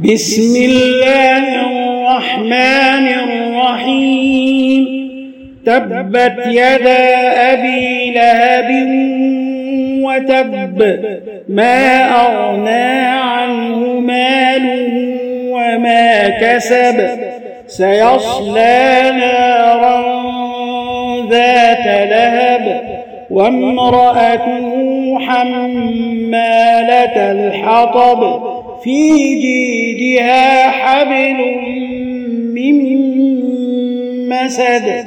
بسم الله الرحمن الرحيم تبت يدا أبي لهب وتب ما أغنى عنه ماله وما كسب سيصلى نارا ذات لهب وامرأته حمالة الحطب في جيدها حبل من مسد